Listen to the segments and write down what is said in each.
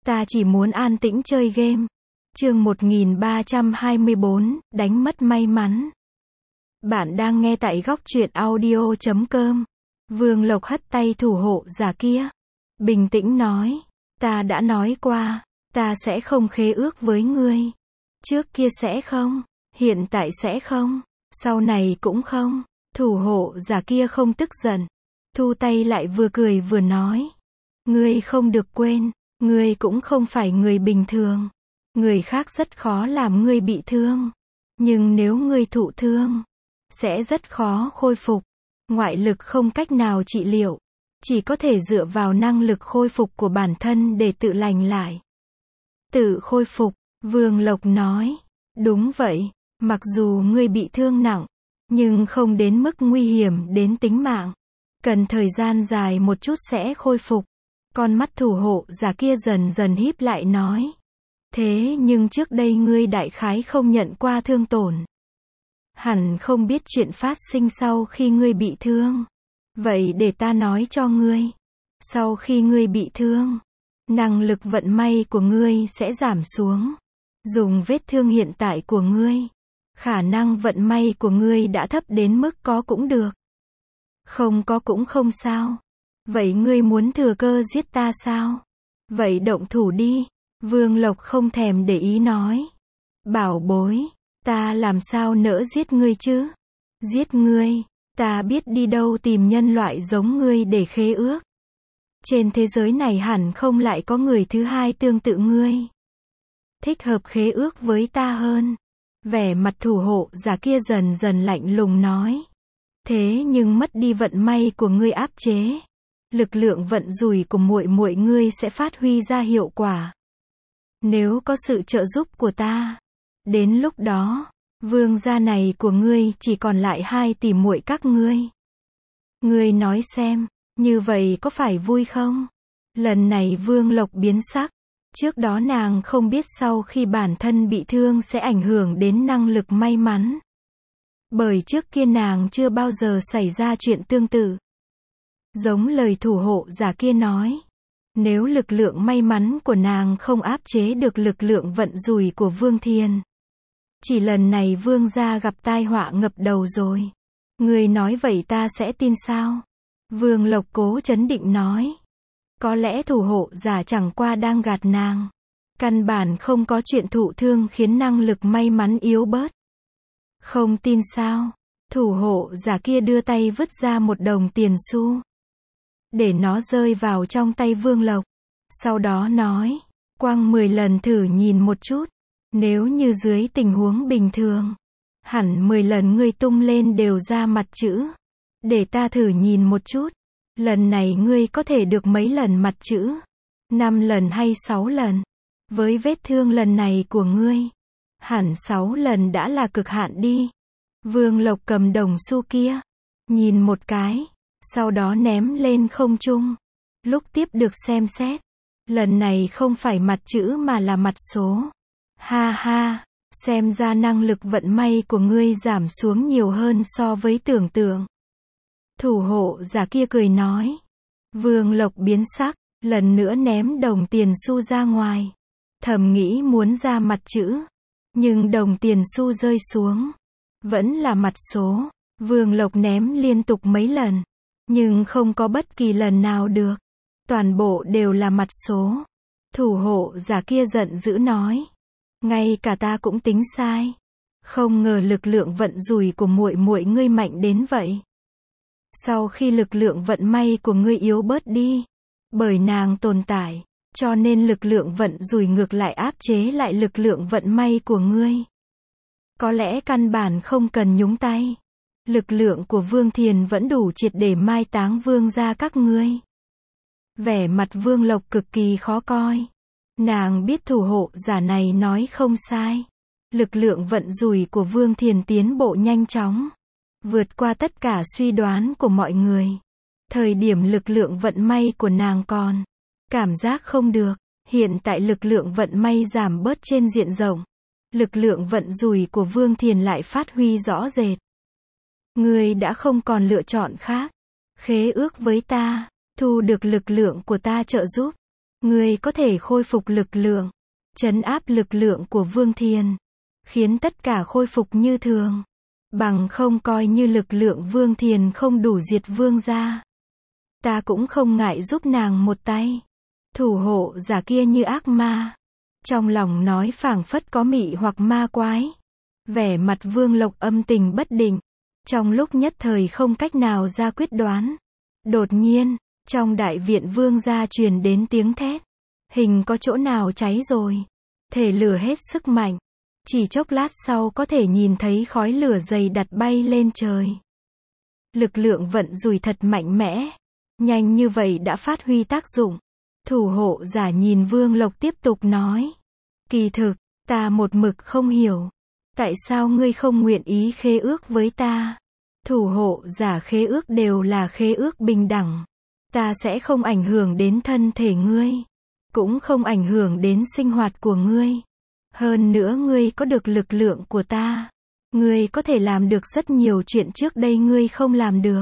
Ta chỉ muốn an tĩnh chơi game. Chương 1324, đánh mất may mắn. Bạn đang nghe tại góc truyện audio.com. Vương Lộc hất tay thủ hộ giả kia. Bình tĩnh nói. Ta đã nói qua, ta sẽ không khế ước với ngươi. Trước kia sẽ không, hiện tại sẽ không, sau này cũng không. Thủ hộ giả kia không tức giận. Thu tay lại vừa cười vừa nói. Ngươi không được quên, ngươi cũng không phải người bình thường. Người khác rất khó làm ngươi bị thương. Nhưng nếu ngươi thụ thương, sẽ rất khó khôi phục. Ngoại lực không cách nào trị liệu. Chỉ có thể dựa vào năng lực khôi phục của bản thân để tự lành lại. Tự khôi phục, Vương Lộc nói. Đúng vậy, mặc dù ngươi bị thương nặng, nhưng không đến mức nguy hiểm đến tính mạng. Cần thời gian dài một chút sẽ khôi phục. Con mắt thủ hộ giả kia dần dần híp lại nói. Thế nhưng trước đây ngươi đại khái không nhận qua thương tổn. Hẳn không biết chuyện phát sinh sau khi ngươi bị thương. Vậy để ta nói cho ngươi. Sau khi ngươi bị thương, năng lực vận may của ngươi sẽ giảm xuống. Dùng vết thương hiện tại của ngươi, khả năng vận may của ngươi đã thấp đến mức có cũng được. Không có cũng không sao. Vậy ngươi muốn thừa cơ giết ta sao? Vậy động thủ đi. Vương Lộc không thèm để ý nói. Bảo bối, ta làm sao nỡ giết ngươi chứ? Giết ngươi, ta biết đi đâu tìm nhân loại giống ngươi để khế ước. Trên thế giới này hẳn không lại có người thứ hai tương tự ngươi. Thích hợp khế ước với ta hơn. Vẻ mặt thủ hộ giả kia dần dần lạnh lùng nói. Thế nhưng mất đi vận may của ngươi áp chế. Lực lượng vận rủi của muội muội ngươi sẽ phát huy ra hiệu quả. Nếu có sự trợ giúp của ta, đến lúc đó, vương gia này của ngươi chỉ còn lại 2 tỷ muội các ngươi. Ngươi nói xem, như vậy có phải vui không? Lần này Vương Lộc biến sắc. Trước đó nàng không biết sau khi bản thân bị thương sẽ ảnh hưởng đến năng lực may mắn. Bởi trước kia nàng chưa bao giờ xảy ra chuyện tương tự. Giống lời thủ hộ giả kia nói. Nếu lực lượng may mắn của nàng không áp chế được lực lượng vận rủi của Vương Thiền. Chỉ lần này Vương gia gặp tai họa ngập đầu rồi. Người nói vậy ta sẽ tin sao? Vương Lộc cố trấn định nói. Có lẽ thủ hộ giả chẳng qua đang gạt nàng. Căn bản không có chuyện thụ thương khiến năng lực may mắn yếu bớt. Không tin sao? Thủ hộ giả kia đưa tay vứt ra một đồng tiền xu. Để nó rơi vào trong tay Vương Lộc. Sau đó nói. Quăng 10 lần thử nhìn một chút. Nếu như dưới tình huống bình thường, hẳn 10 lần ngươi tung lên đều ra mặt chữ. Để ta thử nhìn một chút. Lần này ngươi có thể được mấy lần mặt chữ? 5 lần hay 6 lần? Với vết thương lần này của ngươi, hẳn 6 lần đã là cực hạn đi. Vương Lộc cầm đồng xu kia, nhìn một cái, sau đó ném lên không trung. Lúc tiếp được xem xét, lần này không phải mặt chữ mà là mặt số. Ha ha, xem ra năng lực vận may của ngươi giảm xuống nhiều hơn so với tưởng tượng. Thủ hộ giả kia cười nói. Vương Lộc biến sắc, lần nữa ném đồng tiền xu ra ngoài. Thầm nghĩ muốn ra mặt chữ. Nhưng đồng tiền xu rơi xuống. Vẫn là mặt số. Vương Lộc ném liên tục mấy lần. Nhưng không có bất kỳ lần nào được. Toàn bộ đều là mặt số. Thủ hộ giả kia giận dữ nói. Ngay cả ta cũng tính sai. Không ngờ lực lượng vận rủi của muội muội ngươi mạnh đến vậy. Sau khi lực lượng vận may của ngươi yếu bớt đi, bởi nàng tồn tại, cho nên lực lượng vận rủi ngược lại áp chế lại lực lượng vận may của ngươi. Có lẽ căn bản không cần nhúng tay. Lực lượng của Vương Thiền vẫn đủ triệt để mai táng vương gia các ngươi. Vẻ mặt Vương Lộc cực kỳ khó coi. Nàng biết thủ hộ giả này nói không sai. Lực lượng vận rủi của Vương Thiền tiến bộ nhanh chóng. Vượt qua tất cả suy đoán của mọi người. Thời điểm lực lượng vận may của nàng còn cảm giác không được. Hiện tại lực lượng vận may giảm bớt trên diện rộng. Lực lượng vận rủi của Vương Thiền lại phát huy rõ rệt. Ngươi đã không còn lựa chọn khác. Khế ước với ta, thu được lực lượng của ta trợ giúp. Ngươi có thể khôi phục lực lượng, trấn áp lực lượng của Vương Thiền, khiến tất cả khôi phục như thường. Bằng không coi như lực lượng Vương Thiền không đủ diệt Vương gia. Ta cũng không ngại giúp nàng một tay. Thủ hộ giả kia như ác ma. Trong lòng nói phảng phất có mị hoặc ma quái. Vẻ mặt Vương Lộc âm tình bất định. Trong lúc nhất thời không cách nào ra quyết đoán. Đột nhiên, trong đại viện Vương gia truyền đến tiếng thét. Hình có chỗ nào cháy rồi. Thể lửa hết sức mạnh. Chỉ chốc lát sau có thể nhìn thấy khói lửa dày đặc bay lên trời. Lực lượng vận rủi thật mạnh mẽ. Nhanh như vậy đã phát huy tác dụng. Thủ hộ giả nhìn Vương Lộc tiếp tục nói. Kỳ thực, ta một mực không hiểu. Tại sao ngươi không nguyện ý khế ước với ta? Thủ hộ giả khế ước đều là khế ước bình đẳng. Ta sẽ không ảnh hưởng đến thân thể ngươi. Cũng không ảnh hưởng đến sinh hoạt của ngươi. Hơn nữa ngươi có được lực lượng của ta. Ngươi có thể làm được rất nhiều chuyện trước đây ngươi không làm được.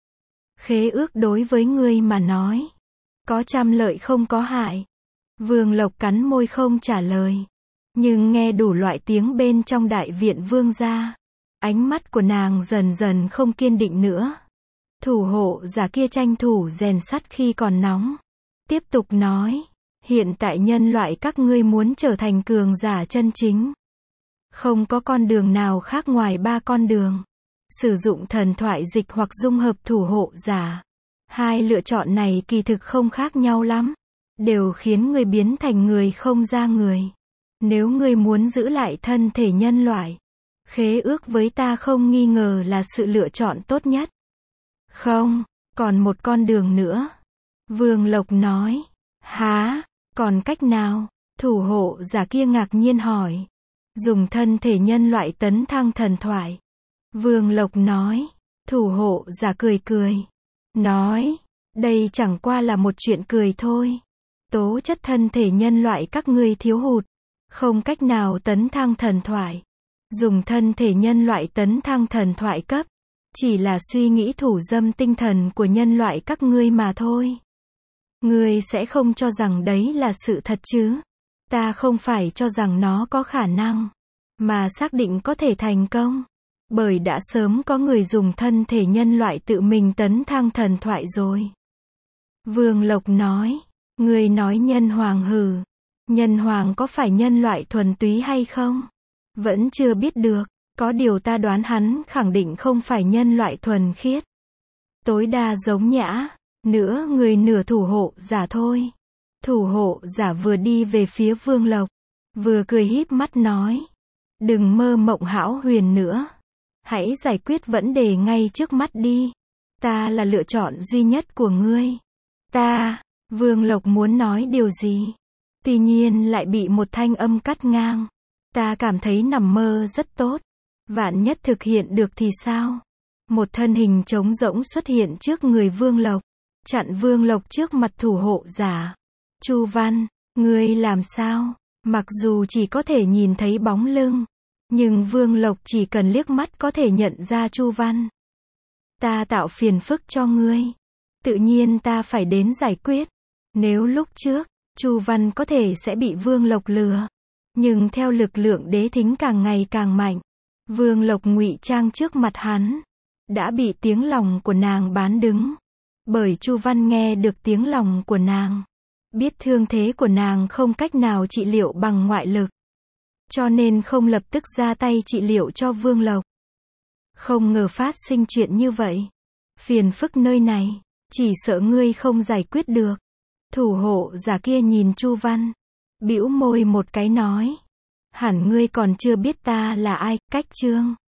Khế ước đối với ngươi mà nói. Có trăm lợi không có hại. Vương Lộc cắn môi không trả lời. Nhưng nghe đủ loại tiếng bên trong đại viện Vương gia. Ánh mắt của nàng dần dần không kiên định nữa. Thủ hộ giả kia tranh thủ rèn sắt khi còn nóng. Tiếp tục nói. Hiện tại nhân loại các ngươi muốn trở thành cường giả chân chính. Không có con đường nào khác ngoài 3 con đường. Sử dụng thần thoại dịch hoặc dung hợp thủ hộ giả. Hai lựa chọn này kỳ thực không khác nhau lắm. Đều khiến ngươi biến thành người không ra người. Nếu ngươi muốn giữ lại thân thể nhân loại, khế ước với ta không nghi ngờ là sự lựa chọn tốt nhất. Không, còn một con đường nữa. Vương Lộc nói. Hả? Còn cách nào? Thủ hộ giả kia ngạc nhiên hỏi. Dùng thân thể nhân loại tấn thăng thần thoại. Vương Lộc nói. Thủ hộ giả cười cười. Nói. Đây chẳng qua là một chuyện cười thôi. Tố chất thân thể nhân loại các ngươi thiếu hụt. Không cách nào tấn thăng thần thoại. Dùng thân thể nhân loại tấn thăng thần thoại cấp. Chỉ là suy nghĩ thủ dâm tinh thần của nhân loại các ngươi mà thôi. Ngươi sẽ không cho rằng đấy là sự thật chứ? Ta không phải cho rằng nó có khả năng, mà xác định có thể thành công. Bởi đã sớm có người dùng thân thể nhân loại tự mình tấn thăng thần thoại rồi. Vương Lộc nói. Ngươi nói nhân hoàng hừ. Nhân hoàng có phải nhân loại thuần túy hay không? Vẫn chưa biết được. Có điều ta đoán hắn khẳng định không phải nhân loại thuần khiết. Tối đa giống nhã. Nữa người nửa thủ hộ giả thôi. Thủ hộ giả vừa đi về phía Vương Lộc. Vừa cười híp mắt nói. Đừng mơ mộng hão huyền nữa. Hãy giải quyết vấn đề ngay trước mắt đi. Ta là lựa chọn duy nhất của ngươi. Ta. Vương Lộc muốn nói điều gì. Tuy nhiên lại bị một thanh âm cắt ngang. Ta cảm thấy nằm mơ rất tốt. Vạn nhất thực hiện được thì sao? Một thân hình trống rỗng xuất hiện trước người Vương Lộc. Chặn Vương Lộc trước mặt thủ hộ giả. Chu Văn, ngươi làm sao? Mặc dù chỉ có thể nhìn thấy bóng lưng, nhưng Vương Lộc chỉ cần liếc mắt có thể nhận ra Chu Văn. Ta tạo phiền phức cho ngươi. Tự nhiên ta phải đến giải quyết. Nếu lúc trước, Chu Văn có thể sẽ bị Vương Lộc lừa. Nhưng theo lực lượng đế thính càng ngày càng mạnh, Vương Lộc ngụy trang trước mặt hắn. Đã bị tiếng lòng của nàng bán đứng. Bởi Chu Văn nghe được tiếng lòng của nàng. Biết thương thế của nàng không cách nào trị liệu bằng ngoại lực. Cho nên không lập tức ra tay trị liệu cho Vương Lộc. Không ngờ phát sinh chuyện như vậy. Phiền phức nơi này, chỉ sợ ngươi không giải quyết được. Thủ hộ giả kia nhìn Chu Văn. Bĩu môi một cái nói. Hẳn ngươi còn chưa biết ta là ai, Cách Trương.